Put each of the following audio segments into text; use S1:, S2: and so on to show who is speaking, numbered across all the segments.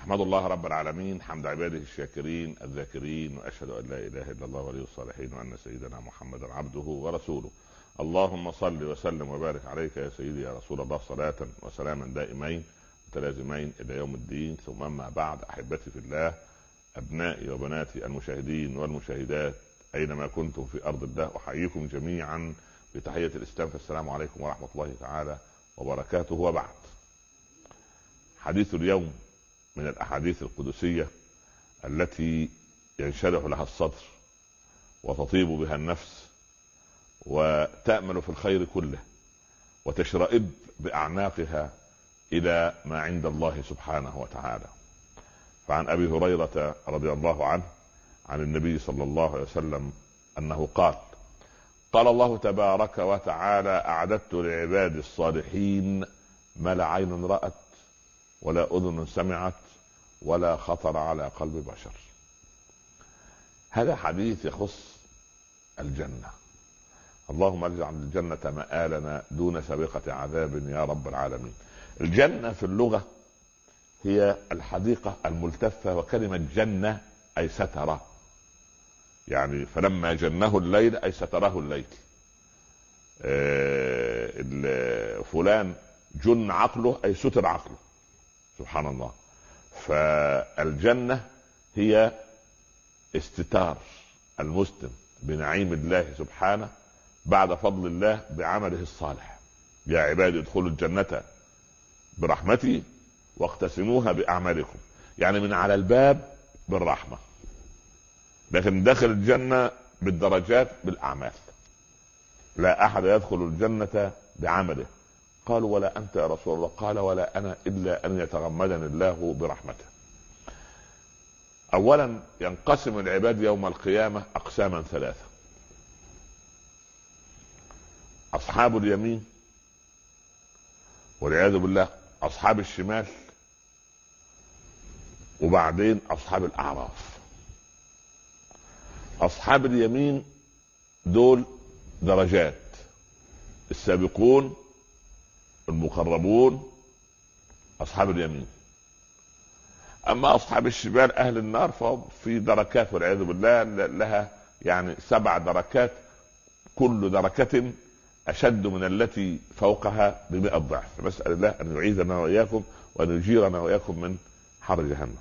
S1: أحمد الله رب العالمين حمد عباده الشاكرين الذاكرين، وأشهد أن لا إله إلا الله ولي الصالحين، وأن سيدنا محمدا عبده ورسوله. اللهم صل وسلم وبارك عليك يا سيدي يا رسول الله، صلاة وسلاما دائمين متلازمين إلى يوم الدين. ثم أما بعد، أحبتي في الله، أبنائي وبناتي المشاهدين والمشاهدات أينما كنتم في أرض الله، أحييكم جميعا بتحية الإسلام، فالسلام عليكم ورحمة الله تعالى وبركاته. وبعد، حديث اليوم من الأحاديث القدسية التي ينشرح لها الصدر وتطيب بها النفس وتأمل في الخير كله وتشرئب بأعناقها إلى ما عند الله سبحانه وتعالى. فعن أبي هريرة رضي الله عنه عن النبي صلى الله عليه وسلم أنه قال: قال الله تبارك وتعالى: أعددت لعبادي الصالحين ما لا عين رأت ولا أذن سمعت ولا خطر على قلب بشر. هذا حديث يخص الجنة. اللهم اجعل الجنة مآلنا دون سابقة عذاب يا رب العالمين. الجنة في اللغة هي الحديقة الملتفة، وكلمة جنة أي سترة، يعني فلما جنه الليل أي ستره الليل. فلان جن عقله أي ستر عقله، سبحان الله. فالجنة هي استتار المسلم بنعيم الله سبحانه بعد فضل الله بعمله الصالح. يا عبادي ادخلوا الجنة برحمتي واقتسموها بأعمالكم، يعني من على الباب بالرحمة، لكن داخل الجنة بالدرجات بالأعمال. لا أحد يدخل الجنة بعمله. قالوا: ولا أنت يا رسول الله؟ قال: ولا أنا إلا أن يتغمدني الله برحمته. أولا، ينقسم العباد يوم القيامة أقساما ثلاثة: أصحاب اليمين، والعياذ بالله أصحاب الشمال، وبعدين أصحاب الأعراف. أصحاب اليمين دول درجات، السابقون المقربون أصحاب اليمين. أما أصحاب الشمال أهل النار فهم في دركات والعياذ بالله، لها يعني 7 دركات، كل دركة أشد من التي فوقها ب100 ضعف. نسأل الله أن يعيذنا وإياكم وأن يجيرنا وإياكم من حر جهنم.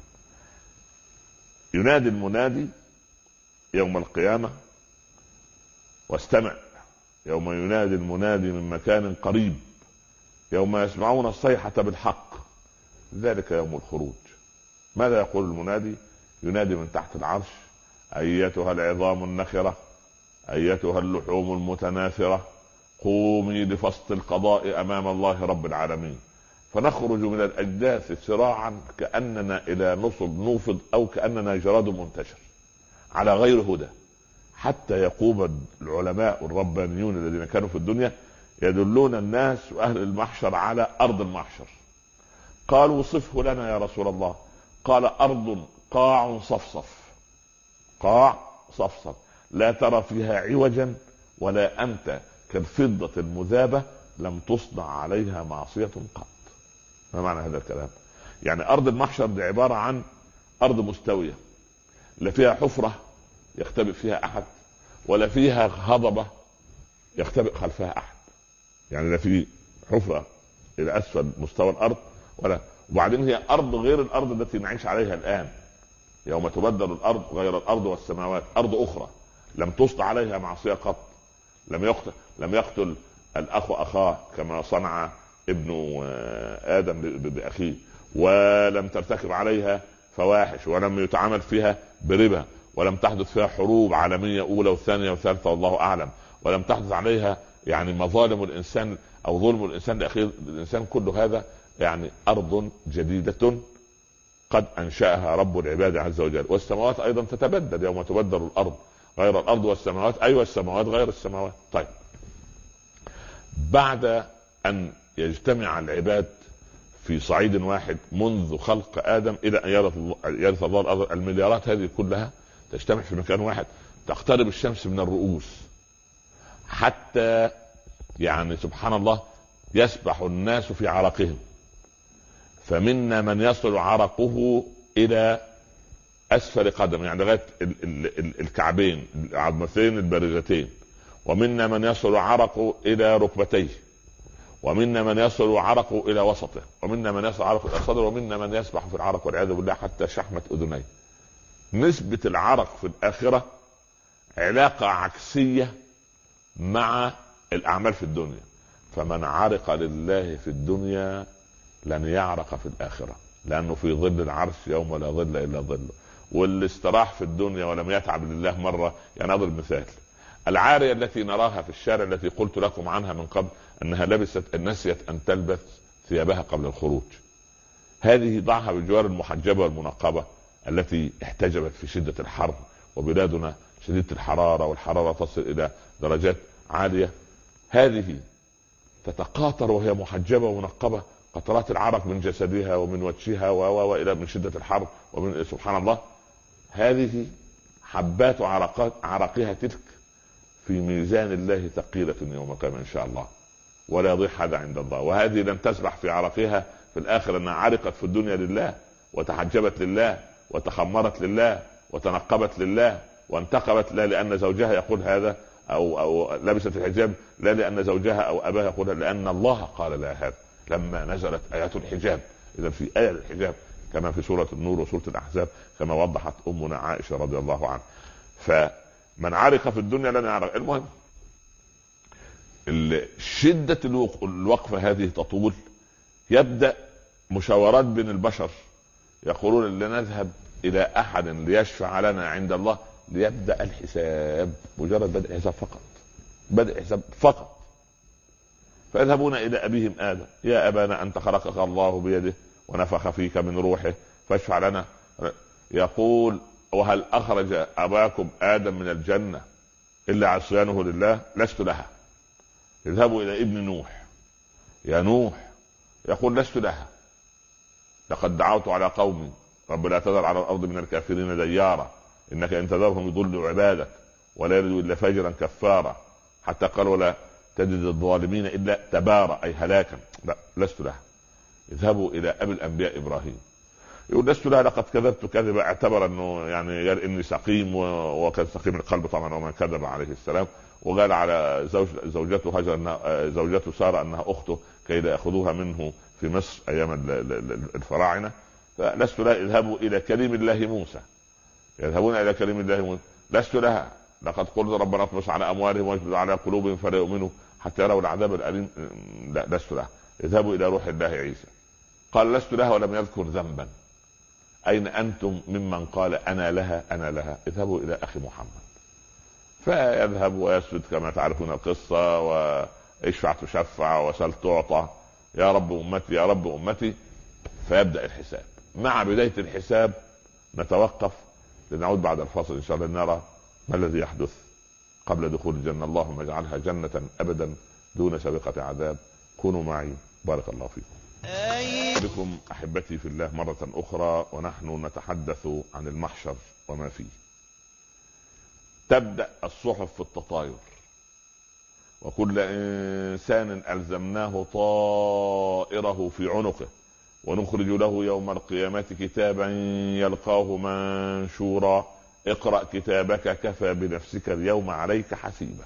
S1: ينادي المنادي يوم القيامة، واستمع يوم ينادي المنادي من مكان قريب، يوم يسمعون الصيحة بالحق، ذلك يوم الخروج. ماذا يقول المنادي؟ ينادي من تحت العرش: أيتها العظام النخرة، أيتها اللحوم المتناثرة، قومي لفصل القضاء أمام الله رب العالمين. فنخرج من الأجداث سراعا كأننا إلى نصب نوفض، أو كأننا جراد منتشر على غير هدى، حتى يقوم العلماء الربانيون الذين كانوا في الدنيا يدلون الناس وأهل المحشر على أرض المحشر. قالوا: صفه لنا يا رسول الله. قال: أرض قاع صفصف، قاع صفصف لا ترى فيها عوجا ولا أنت كالفضة المذابة لم تصنع عليها معصية قط. ما معنى هذا الكلام؟ يعني أرض المحشر دي عبارة عن أرض مستوية، لا فيها حفرة يختبئ فيها أحد، ولا فيها هضبة يختبئ خلفها أحد، يعني لا في حفرة إلى أسفل مستوى الأرض ولا. وبعدين هي أرض غير الأرض التي نعيش عليها الآن، يوم تبدل الأرض غير الأرض والسماوات، أرض أخرى لم تصنع عليها معصية قط. لم يقتل الأخ أخاه كما صنع ابن آدم بأخيه، ولم ترتكب عليها فواحش، ولم يتعامل فيها بربا، ولم تحدث فيها حروب عالمية أولى وثانية وثالثة والله أعلم، ولم تحدث عليها يعني مظالم الإنسان أو ظلم الإنسان لأخيه الإنسان. كل هذا يعني أرض جديدة قد أنشأها رب العباد عز وجل. والسماوات أيضا تتبدل يوم تبدل الأرض غير الأرض والسماوات، أيوة السماوات غير السماوات. طيب، بعد أن يجتمع العباد في صعيد واحد منذ خلق آدم إلى أن يرث الله الأرض، المليارات هذه كلها تجتمع في مكان واحد، تقترب الشمس من الرؤوس، حتى يعني سبحان الله يسبح الناس في عرقهم. فمنا من يصل عرقه الى اسفل قدم، يعني لغايه الكعبين، العظمتين البارزتين. ومنا من يصل عرقه الى ركبتيه، ومنا من يصل عرقه الى وسطه، ومنا من يصل عرقه الى صدره، ومنا من يسبح في العرق والعياذ بالله حتى شحمة اذنيه. نسبة العرق في الاخرة علاقة عكسية مع الاعمال في الدنيا. فمن عرق لله في الدنيا لن يعرق في الاخرة، لانه في ظل العرش يوم لا ظل الا ظله. واللي استراح في الدنيا ولم يتعب لله مرة، يعني اضرب مثال: العارية التي نراها في الشارع التي قلت لكم عنها من قبل انها نسيت ان تلبس ثيابها قبل الخروج، هذه ضعها بجوار المحجبة والمنقبة التي احتجبت في شدة الحر، وبلادنا شديدة الحرارة، والحرارة تصل الى درجات عالية. هذه تتقاطر وهي محجبة ومنقبة قطرات العرق من جسدها ومن وجهها والى من شدة الحر، ومن سبحان الله، هذه حبات عرقها تلك في ميزان الله ثقيلة يوم القيامة ان شاء الله، ولا يضيع هذا عند الله. وهذه لن تسبح في عرقها في الاخر انها عرقت في الدنيا لله، وتحجبت لله، وتخمرت لله، وتنقبت لله، وانتقبت لا لان زوجها يقول هذا او لبست الحجاب لا لان زوجها او اباها يقول، لان الله قال لها هذا لما نزلت ايات الحجاب. اذا في ايه الحجاب كما في سورة النور وسورة الاحزاب كما وضحت امنا عائشة رضي الله عنها. فمن عرق في الدنيا لن يعرق. المهم شدة الوقفة هذه تطول، يبدأ مشاورات بين البشر، يقولون لنذهب الى احد ليشفع لنا عند الله، ليبدأ الحساب. مجرد بدء حساب فقط، بدء حساب فقط. فيذهبون الى ابيهم ادم: يا ابانا انت خلقك الله بيده ونفخ فيك من روحه فاشفع لنا. يقول: وهل اخرج اباكم ادم من الجنة الا عصيانه لله؟ لست لها. يذهبوا الى ابن نوح: يا نوح. يقول: لست لها، لقد دعوت على قومي رب لا تذر على الارض من الكافرين ديارا انك ان تذرهم يضلوا عبادك ولا يلدوا الا فاجرا كفارا، حتى قال: ولا تجد الظالمين الا تبارا، اي هلاكا. لا، لست لها. اذهبوا الى ابي الانبياء ابراهيم: يقول: لست لها، لقد كذبت كذبا. اعتبر انه يعني قال اني سقيم، وكان سقيم القلب طبعا وما كذب عليه السلام. وقال على زوجته هاجر زوجته سارة انها اخته كي لا ياخذوها منه في مصر ايام الفراعنه. فلست لها. اذهبوا الى كليم الله موسى: يذهبون الى كليم الله موسى: لست لها، لقد قلت ربنا اطمس على اموالهم واجبد على قلوبهم فلا يؤمنوا حتى يروا العذاب الاليم. لا، لست لها. اذهبوا الى روح الله عيسى: قال: لست لها، ولم يذكر ذنبا. اين انتم ممن قال انا لها انا لها؟ اذهبوا الى اخي محمد. فيذهب ويسجد كما تعرفون القصة، واشفع تشفع وسل تعطى، يا رب امتي يا رب امتي. فيبدأ الحساب. مع بداية الحساب نتوقف لنعود بعد الفاصل ان شاء الله نرى ما الذي يحدث قبل دخول الجنة. اللهم اجعلها جنة ابدا دون سابقة عذاب. كونوا معي، بارك الله فيكم. بكم احبتي في الله مرة اخرى، ونحن نتحدث عن المحشر وما فيه. تبدأ الصحف في التطاير، وكل إنسان ألزمناه طائره في عنقه ونخرج له يوم القيامة كتابا يلقاه منشورا: اقرأ كتابك كفى بنفسك اليوم عليك حسيبا.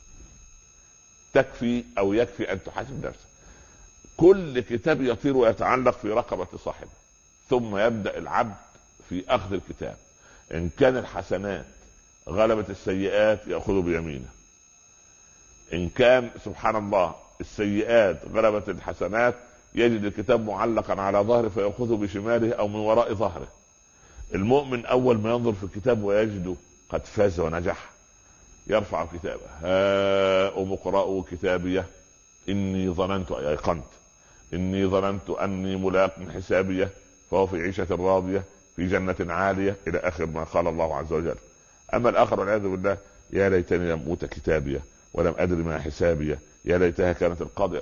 S1: تكفي أو يكفي أن تحاسب نفسك. كل كتاب يطير ويتعلق في رقبة صاحبه، ثم يبدأ العبد في أخذ الكتاب. إن كان الحسنات غلبت السيئات يأخذ بيمينه، إن كان سبحان الله السيئات غلبت الحسنات يجد الكتاب معلقا على ظهره فيأخذه بشماله أو من وراء ظهره. المؤمن أول ما ينظر في الكتاب ويجده قد فاز ونجح يرفع كتابه: هاؤم اقرءوا كتابيه إني ظننت، أيقنت إني ظننت أني ملاق حسابيه فهو في عيشة راضية في جنة عالية، إلى آخر ما قال الله عز وجل. أما الآخر والعياذ بالله: يا ليتني لم أوت كتابيه ولم أدري ما حسابيه يا ليتها كانت القاضية.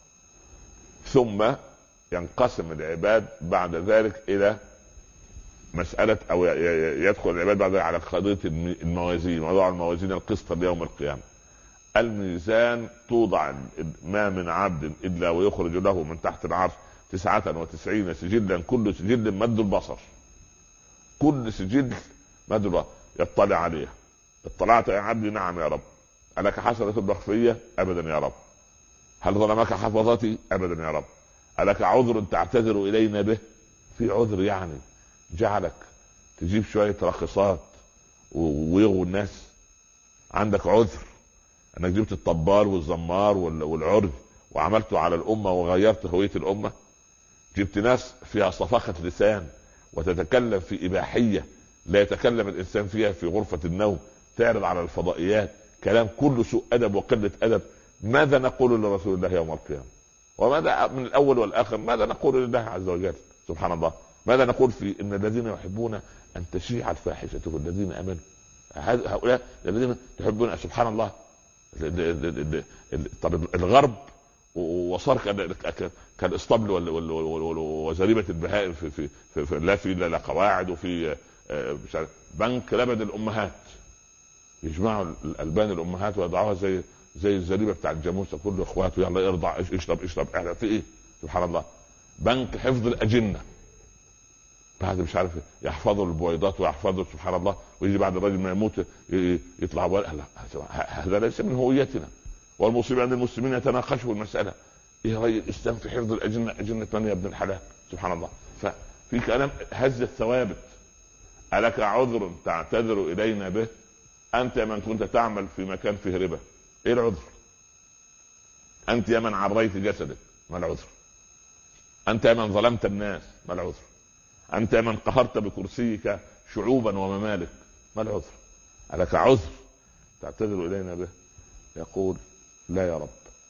S1: ثم ينقسم العباد بعد ذلك إلى مسألة، أو يدخل العباد بعد ذلك على قضية الموازين، وضع الموازين القسط ليوم القيامة. الميزان توضع ما من عبد إلا ويخرج له من تحت العرش 99 سجلا، كل سجل مد البصر، كل سجل مد البصر يطلع عليها. اطلعت يا عبدي؟ نعم يا رب. ألك حسنة مخفية؟ أبدا يا رب. هل ظلمك حفظتي؟ أبدا يا رب. ألك عذر تعتذر إلينا به؟ في عذر يعني جعلك تجيب شوية راقصات ويغوا الناس؟ عندك عذر انك جبت الطبال والزمار والعرج وعملته على الامة وغيرت هوية الامة؟ جبت ناس فيها صفاقة لسان وتتكلم في اباحية لا يتكلم الانسان فيها في غرفة النوم، تعرض على الفضائيات كلام كله سوء ادب وقلة ادب. ماذا نقول لرسول الله يوم القيامة؟ وماذا من الاول والاخر ماذا نقول لله عز وجل؟ سبحان الله. ماذا نقول في ان الذين يحبون ان تشيع الفاحشة في الذين امنوا؟ هؤلاء الذين يحبون، سبحان الله. الغرب وصار كالاسطبل وزريبة البهائم في لا في لا قواعد، وفي بنك لبن الامهات، يجمعوا الالبان الامهات ويضعوها زي الزريبه بتاع الجاموسه، كله اخواته يلا ارضع اشرب احنا في ايه؟ سبحان الله. بنك حفظ الاجنه، بعد مش عارف يحفظوا البويضات ويحفظوا، سبحان الله، ويجي بعد الرجل ما يموت يطلع هذا ليس من هويتنا. والمصيبه ان المسلمين يتناقشوا المساله، ايه راي الاسلام في حفظ الاجنه؟ اجنه من يا ابن الحلال؟ سبحان الله. ففي كلام هز الثوابت. ألك عذر تعتذر الينا به؟ انت يا من كنت تعمل في مكان فيه ربا، ايه العذر؟ انت يا من عريت جسدك، ما العذر؟ انت يا من ظلمت الناس، ما العذر؟ انت يا من قهرت بكرسيك شعوبا وممالك، ما العذر؟ ألك عذر تعتذر الينا به؟ يقول لا يا رب.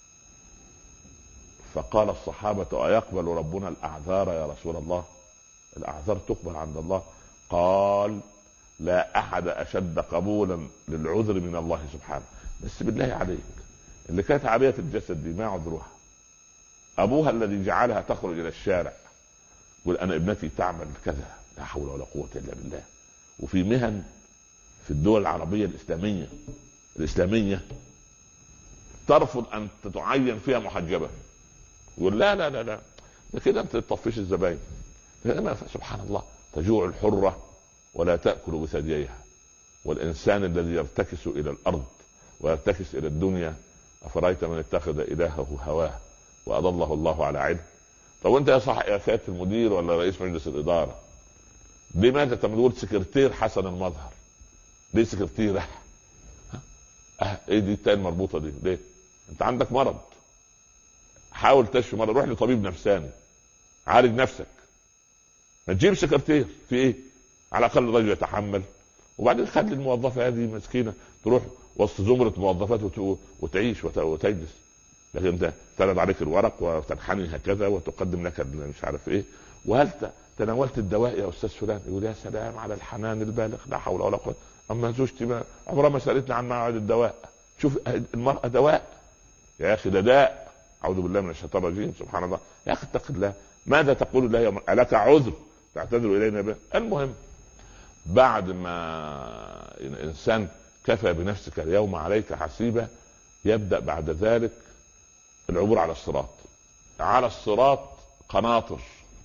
S1: فقال الصحابة أيقبل ربنا الأعذار يا رسول الله؟ الأعذار تقبل عند الله؟ قال لا أحد أشد قبولا للعذر من الله سبحانه. بس بالله عليك، اللي كانت عارية الجسد دي ما عذرها؟ أبوها الذي جعلها تخرج إلى الشارع يقول أنا ابنتي تعمل كذا، لا حول ولا قوة إلا بالله. وفي مهن في الدول العربية الإسلامية ترفض أن تعين فيها محجبة، يقول لا لا لا لا ده كده أنت تطفش الزباين. سبحان الله. تجوع الحرة ولا تأكل بثدييها، والإنسان الذي يرتكس إلى الأرض ويرتكس إلى الدنيا أفرأيت من اتخذ إلهه هواه وأضله الله على علم. طب وانت يا سيادة المدير ولا رئيس مجلس الإدارة، لماذا تقول سكرتير حسن المظهر؟ ليه سكرتير؟ ايه دي التاء المربوطة دي ليه؟ انت عندك مرض، حاول تشفي مرض، روح لطبيب نفساني عالج نفسك. ما تجيب سكرتير في ايه؟ على الاقل الرجل يتحمل، وبعدين خلي الموظفة هذه مسكينة تروح وسط زمرة موظفات وتعيش وتجلس. لكن انت تعرض عليك الورق وتنحني هكذا وتقدم لك مش عارف ايه. وهل تناولت الدواء يا استاذ فلان؟ يقول يا سلام على الحنان البالغ، لا حول ولا قوه. اما زوجتي ما عمرها ما سالتني عن موعد الدواء. شوف المرأة دواء يا اخي، ده داء. اعوذ بالله من الشيطان الرجيم. سبحان الله. يا اخي اتق الله. ماذا تقول الله يوم ألك عذر تعتذر الينا به؟ المهم بعد ما الانسان كفى بنفسك اليوم عليك حسيبة، يبدأ بعد ذلك العبور على الصراط. على الصراط قناطر،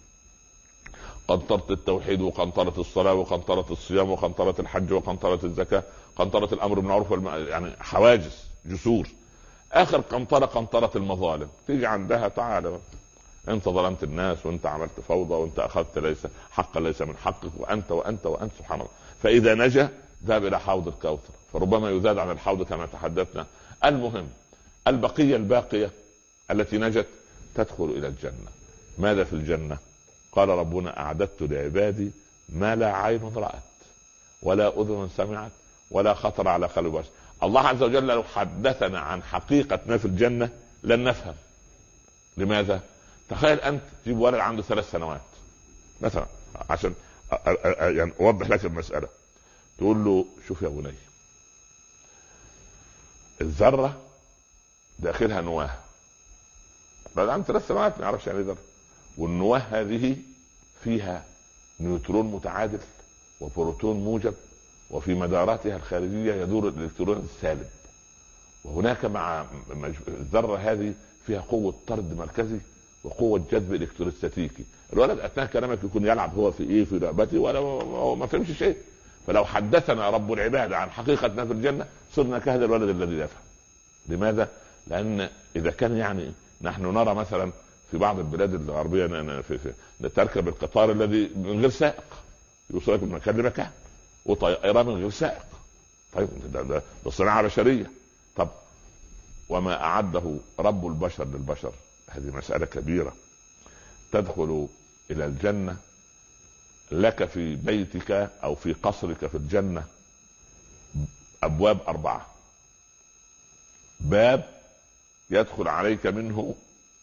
S1: قنطرة التوحيد وقنطرة الصلاة وقنطرة الصيام وقنطرة الحج وقنطرة الزكاة، قنطرة الأمر بالمعروف يعني حواجز جسور. آخر قنطرة المظالم، تيجي عندها تعالى انت ظلمت الناس وانت عملت فوضى وانت اخذت ليس حقا ليس من حقك وانت وانت وانت. سبحان الله. فاذا نجا ذهب الى حوض الكوثر، فربما يزاد عن الحوض كما تحدثنا. المهم البقية الباقية التي نجت تدخل الى الجنة. ماذا في الجنة؟ قال ربنا اعددت لعبادي ما لا عين رأت ولا اذن سمعت ولا خطر على قلب بشر. الله عز وجل لو حدثنا عن حقيقة ما في الجنة لن نفهم. لماذا؟ تخيل انت تجيب ولد عنده 3 سنوات مثلا، عشان يعني اوضح لك المسألة. تقول له شوف يا بني، الذرة داخلها نواة. بعد عنده 3 سنوات ما يعرفش يعني ذرة. والنواة هذه فيها نيوترون متعادل وبروتون موجب، وفي مداراتها الخارجية يدور الالكترون السالب. وهناك مع الذرة هذه فيها قوة طرد مركزي وقوه جذب الكتروستاتيكي. الولد اثناء كلامك يكون يلعب هو في ايه، في لعبته، ولا هو ما فهمش شيء. فلو حدثنا رب العباد عن حقيقه ما في الجنه صرنا كهذا الولد الذي يفهم. لماذا؟ لان اذا كان يعني نحن نرى مثلا في بعض البلاد الغربيه تركب القطار الذي من غير سائق يوصلك من مكان لمكان، وطياره من غير سائق. طيب ده صناعه بشريه. طب وما اعده رب البشر للبشر، هذه مساله كبيره. تدخل الى الجنه لك في بيتك او في قصرك في الجنه ابواب 4. باب يدخل عليك منه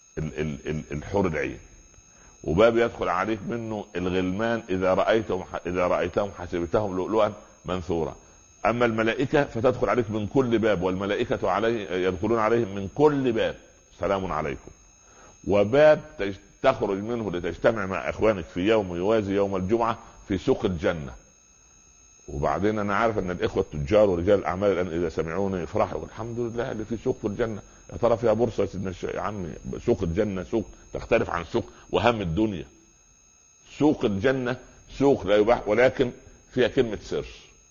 S1: الحور العين، وباب يدخل عليك منه الغلمان اذا رأيتهم حسبتهم لؤلؤا منثورا. اما الملائكة فتدخل عليك من كل باب، والملائكة يدخلون عليهم من كل باب سلام عليكم. وباب تخرج منه لتجتمع مع اخوانك في يوم يوازي يوم الجمعة في سوق الجنة. وبعدين انا عارف ان الاخوة التجار ورجال الاعمال الان اذا سمعوني يفرحوا، الحمد لله اللي في سوق في الجنة. يا ترى فيها بورصة يا عمي؟ سوق الجنة سوق تختلف عن سوق وهم الدنيا. سوق الجنة سوق لا يباح، ولكن فيها كلمة سر.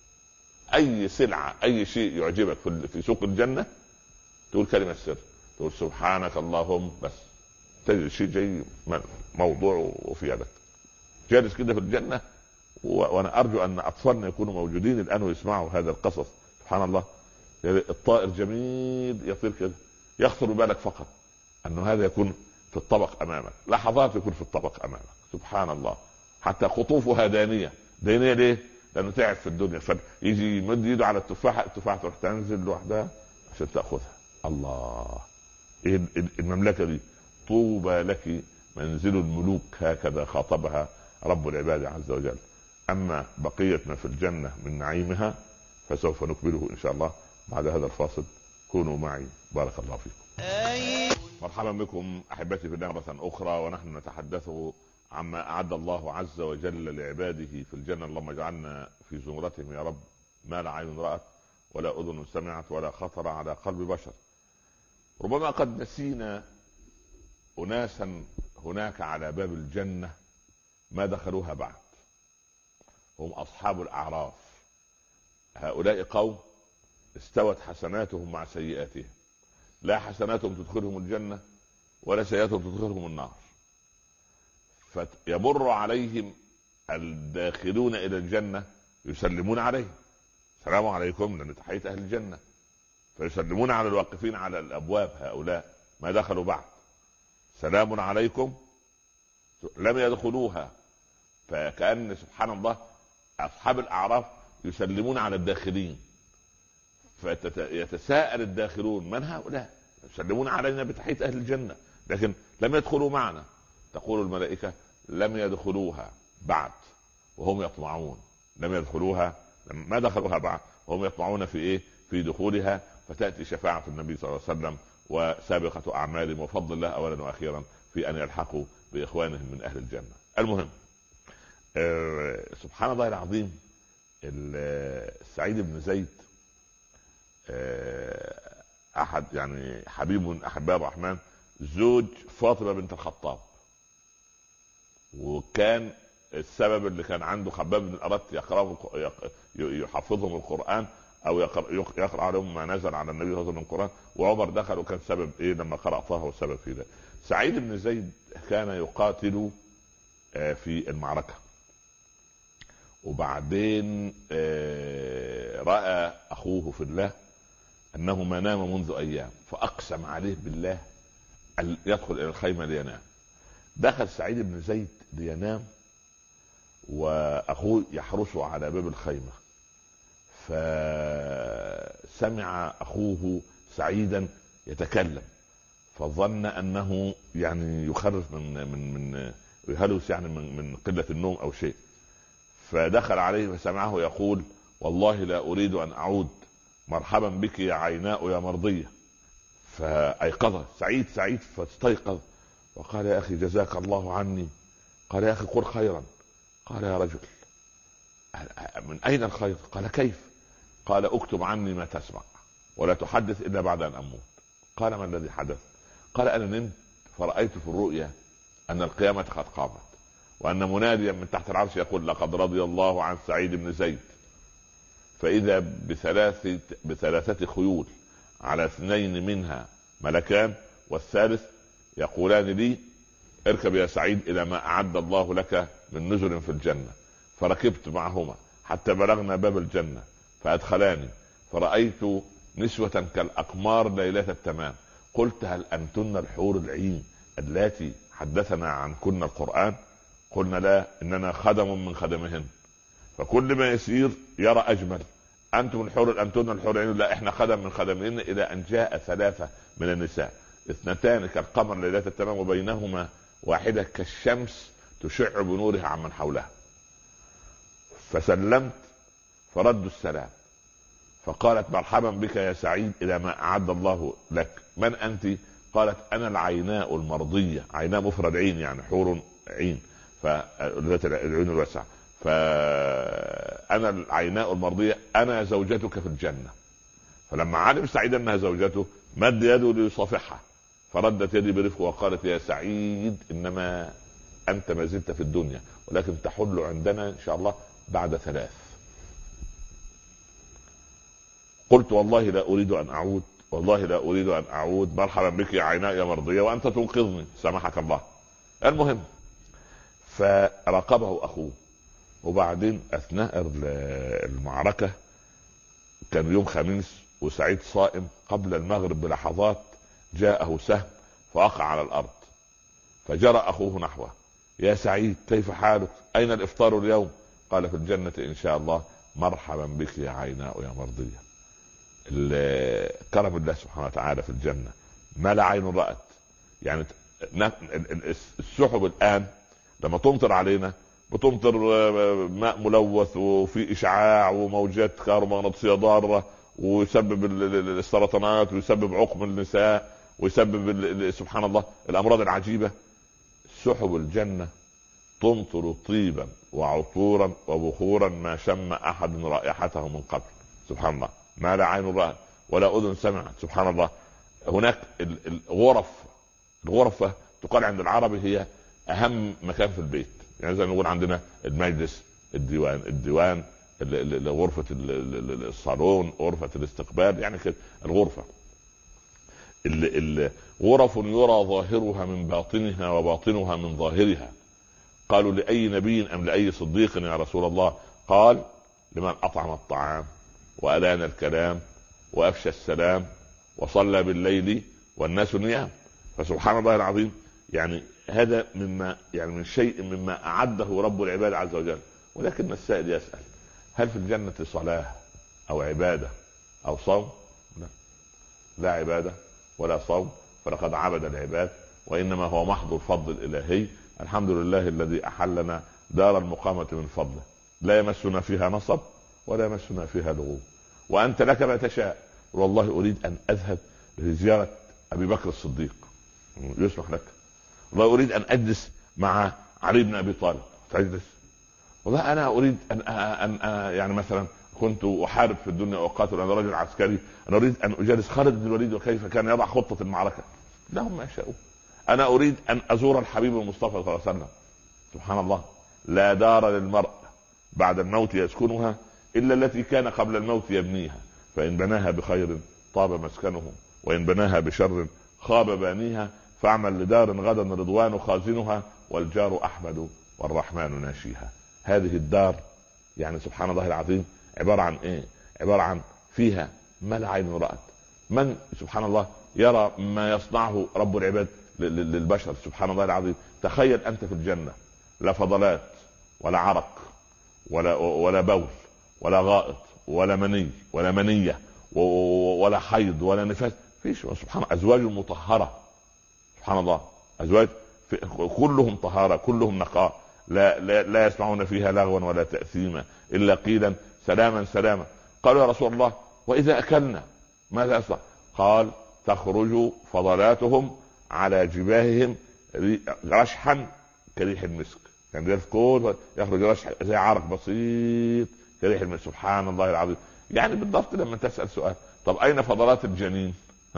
S1: اي سلعة اي شيء يعجبك في سوق الجنة تقول كلمة سر، تقول سبحانك اللهم، بس تجد شيء جاي موضوع وفي يدك. جالس كده في الجنة، وانا ارجو ان اطفالنا يكونوا موجودين الان ويسمعوا هذا القصص. سبحان الله، الطائر جميل يطير كده، يخطر ببالك فقط انه هذا يكون في الطبق امامك، لحظات يكون في الطبق امامك. سبحان الله، حتى قطوفها دانية. دانية ليه؟ لانه تعب في الدنيا، فيجي يمد يده على التفاحة تروح تنزل لوحدها عشان تاخذها. الله، ايه المملكة دي؟ طوبى لك منزل الملوك، هكذا خاطبها رب العباد عز وجل. اما بقية ما في الجنة من نعيمها فسوف نكمله ان شاء الله بعد هذا الفاصل. كونوا معي، بارك الله فيكم. مرحبا بكم احبتي في الله مرة اخرى، ونحن نتحدث عما اعد الله عز وجل لعباده في الجنة. اللهم اجعلنا في زمرتهم يا رب. ما لا عين رأت ولا اذن سمعت ولا خطر على قلب بشر. ربما قد نسينا اناسا هناك على باب الجنة ما دخلوها بعد، هم اصحاب الاعراف. هؤلاء قوم استوت حسناتهم مع سيئاتهم، لا حسناتهم تدخلهم الجنة ولا سيئاتهم تدخلهم النار. فيمر عليهم الداخلون الى الجنة يسلمون عليهم، السلام عليكم، لان تحية اهل الجنة. فيسلمون على الواقفين على الابواب، هؤلاء ما دخلوا بعد، سلام عليكم، لم يدخلوها. فكأن سبحان الله اصحاب الاعراف يسلمون على الداخلين، فيتساءل الداخلون من هؤلاء؟ يسلمون علينا بتحية اهل الجنة لكن لم يدخلوا معنا. تقول الملائكة لم يدخلوها بعد وهم يطمعون، لم يدخلوها، ما دخلوها بعد وهم يطمعون في ايه؟ في دخولها. فتأتي شفاعة النبي صلى الله عليه وسلم وسابقة اعمالهم وفضل الله اولا واخيرا في ان يلحقوا باخوانهم من اهل الجنة. المهم سبحان الله العظيم، سعيد بن زيد احد يعني حبيب من احباء الرحمن، زوج فاطمة بنت الخطاب، وكان السبب اللي كان عنده خباب بن الأرت يحفظهم القرآن او يقرأ عليهم ما نزل على النبي صلى الله عليه وسلم من القرآن. وعمر دخل وكان سبب ايه لما قرأ طه والسبب في ذلك. سعيد بن زيد كان يقاتل في المعركة، وبعدين رأى اخوه في الله انه ما نام منذ ايام، فاقسم عليه بالله ان يدخل الى الخيمة لينام. دخل سعيد بن زيد لينام واخوه يحرسه على باب الخيمة، فسمع اخوه سعيدا يتكلم فظن انه يعني يخرف من يهلوس، يعني من قلة النوم او شيء. فدخل عليه فسمعه يقول والله لا اريد ان اعود، مرحبا بك يا عيناء يا مرضية. فايقظ سعيد فاستيقظ وقال يا اخي جزاك الله عني. قال يا اخي قل خيرا. قال يا رجل من اين الخير؟ قال كيف؟ قال اكتب عني ما تسمع ولا تحدث الا بعد ان اموت. قال ما الذي حدث؟ قال انا نمت فرأيت في الرؤيا أن القيامة قد قامت، وأن مناديا من تحت العرش يقول لقد رضي الله عن سعيد بن زيد. فإذا بثلاثة خيول على 2 منها ملكان، والثالث يقولان لي اركب يا سعيد إلى ما أعد الله لك من نزل في الجنة. فركبت معهما حتى بلغنا باب الجنة فأدخلاني، فرأيت نسوة كالأقمار ليلة التمام. قلت هل أنتن الحور العين اللاتي حدثنا عنكن القرآن؟ قلنا لا، إننا خدم من خدمهن. فكل ما يسير يرى أجمل. أنتن الحور العين؟ لا، إحنا خدم من خدمهن. إلى أن جاء 3 من النساء، 2 كالقمر ليلة التمام وبينهما واحدة كالشمس تشع بنورها عمن حولها. فسلمت فردوا السلام، فقالت مرحبا بك يا سعيد إلى ما أعد الله لك. من أنت؟ قالت أنا العيناء المرضية. عيناء مفرد عين، يعني حور عين، فذات العين الواسعة. فأنا العيناء المرضية، أنا زوجتك في الجنة. فلما علم سعيد أنها زوجته مد يده ليصافحها، فردت يدي برفق وقالت يا سعيد إنما أنت ما زلت في الدنيا، ولكن تحل عندنا إن شاء الله بعد 3. قلت والله لا أريد أن أعود، والله لا أريد أن أعود. مرحبا بك يا عيناء يا مرضية وأنت تنقذني، سامحك الله. المهم فراقبه أخوه. وبعدين أثناء المعركة كان يوم خميس وسعيد صائم، قبل المغرب بلحظات جاءه سهم فوقع على الأرض، فجرى أخوه نحوه. يا سعيد كيف حالك؟ أين الإفطار اليوم؟ قال في الجنة إن شاء الله. مرحبا بك يا عيناء يا مرضية. كرم الله سبحانه وتعالى في الجنة ما لا عين رأت. يعني السحب الآن لما تمطر علينا بتمطر ماء ملوث وفي إشعاع وموجات كهرومغناطيسية ضارة، ويسبب السرطانات ويسبب عقم النساء ويسبب سبحان الله الأمراض العجيبة. سحب الجنة تمطر طيبا وعطورا وبخورا ما شم أحد رائحته من قبل. سبحان الله ما لا عين رأت ولا أذن سمعت. سبحان الله. هناك الغرفة تقال عند العرب هي أهم مكان في البيت. يعني زي ما نقول عندنا المجلس، الديوان، غرفة الصالون، غرفة الاستقبال، يعني كده الغرفة. غرف يرى ظاهرها من باطنها وباطنها من ظاهرها. قالوا لأي نبي أم لأي صديق يا رسول الله؟ قال لمن أطعم الطعام وألان الكلام وأفشى السلام وصلى بالليل والناس نيام. فسبحان الله العظيم، يعني هذا مما يعني من شيء مما أعده رب العباد عز وجل. ولكن السائل يسأل هل في الجنة صلاة أو عبادة أو صوم؟ لا عبادة ولا صوم، فلقد عبد العباد، وإنما هو محض الفضل الإلهي. الحمد لله الذي أحلنا دار المقامة من فضله، لا يمسنا فيها نصب ولا يمسنا فيها لغوب. وأنت لك ما تشاء. والله أريد أن أذهب لزيارة أبي بكر الصديق، يسمح لك؟ والله أريد أن أجلس مع علي بن أبي طالب، تجلس؟ والله أنا أريد أن يعني مثلا كنت أحارب في الدنيا وأقاتل، أنا رجل عسكري، أنا أريد أن أجالس خالد بن الوليد وكيف كان يضع خطة المعركة. لهم ما يشاءون. أنا أريد أن أزور الحبيب المصطفى صلى الله عليه وسلم. سبحان الله. لا دار للمرء بعد الموت يسكنها إلا التي كان قبل الموت يبنيها، فإن بناها بخير طاب مسكنه، وإن بناها بشر خاب بانيها. فاعمل لدار غدا رضوان خازنها، والجار أحمد والرحمن ناشيها. هذه الدار يعني سبحان الله العظيم عبارة عن إيه؟ عبارة عن فيها ما لا عين رأت. من سبحان الله يرى ما يصنعه رب العباد للبشر. سبحان الله العظيم. تخيل أنت في الجنة لا فضلات ولا عرق ولا بول ولا غائط ولا مني ولا منية ولا حيض ولا نفاس، فيش. سبحان الله. أزواج مطهرة. سبحان الله. أزواج كلهم طهارة، كلهم نقاء، لا يسمعون فيها لغوا ولا تأثيما إلا قيلا سلاما سلاما. قالوا يا رسول الله وإذا أكلنا ماذا يصنع؟ قال تخرج فضلاتهم على جباههم رشحا كريح المسك. يعني يخرج رشح زي عرق بسيط كريح المسك. سبحان الله العظيم. يعني بالضبط لما تسأل سؤال طب أين فضلات الجنين؟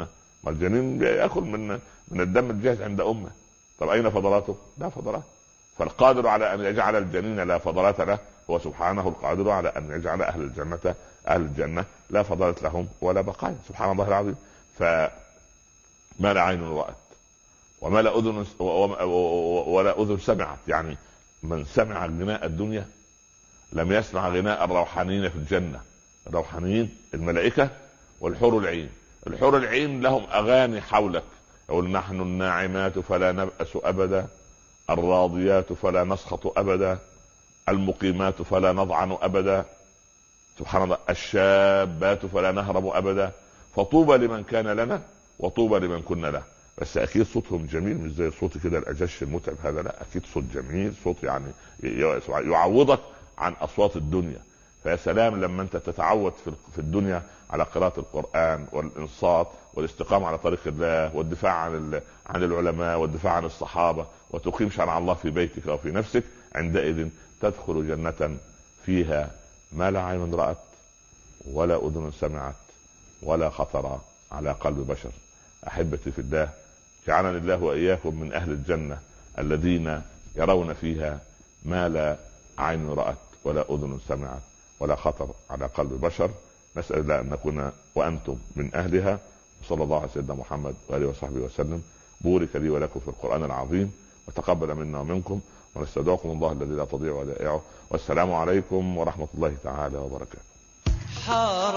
S1: ما الجنين ياكل من الدم الجاهز عند امه. طب اين فضلاته؟ لا فضلات. فالقادر على ان يجعل الجنين لا فضلات له هو سبحانه القادر على ان يجعل اهل الجنه لا فضلات لهم ولا بقايا، سبحان الله العظيم. فما لا عين رأت وما لا اذن ولا اذن سمعت. يعني من سمع غناء الدنيا لم يسمع غناء الروحانيين في الجنه. الروحانيين الملائكه والحور العين. الحور العين لهم اغاني حولك، يقول نحن الناعمات فلا نبأس ابدا، الراضيات فلا نسخط ابدا، المقيمات فلا نضعن ابدا، سبحان الله، الشابات فلا نهرب ابدا. فطوبى لمن كان لنا وطوبى لمن كنا له. بس اكيد صوتهم جميل، مش زي صوتي كده الاجش المتعب هذا، لا اكيد صوت جميل، صوت يعني يعوضك عن اصوات الدنيا. فيا سلام لما انت تتعود في الدنيا على قراءة القرآن والانصات والاستقامة على طريق الله والدفاع عن العلماء والدفاع عن الصحابة، وتقيم شرع الله في بيتك وفي نفسك. عندئذ تدخل جنة فيها ما لا عين رأت ولا أذن سمعت ولا خطر على قلب بشر. أحبتي في الله، جعلني الله وإياكم من أهل الجنة الذين يرون فيها ما لا عين رأت ولا أذن سمعت ولا خطر على قلب بشر. نسأل الله أن نكون وأنتم من أهلها. وصلى الله على سيدنا محمد وآله وصحبه وسلم. بورك لي ولكم في القرآن العظيم، وتقبل منا ومنكم، ونستودعكم الله الذي لا تضيع ودائعه. والسلام عليكم ورحمة الله تعالى وبركاته.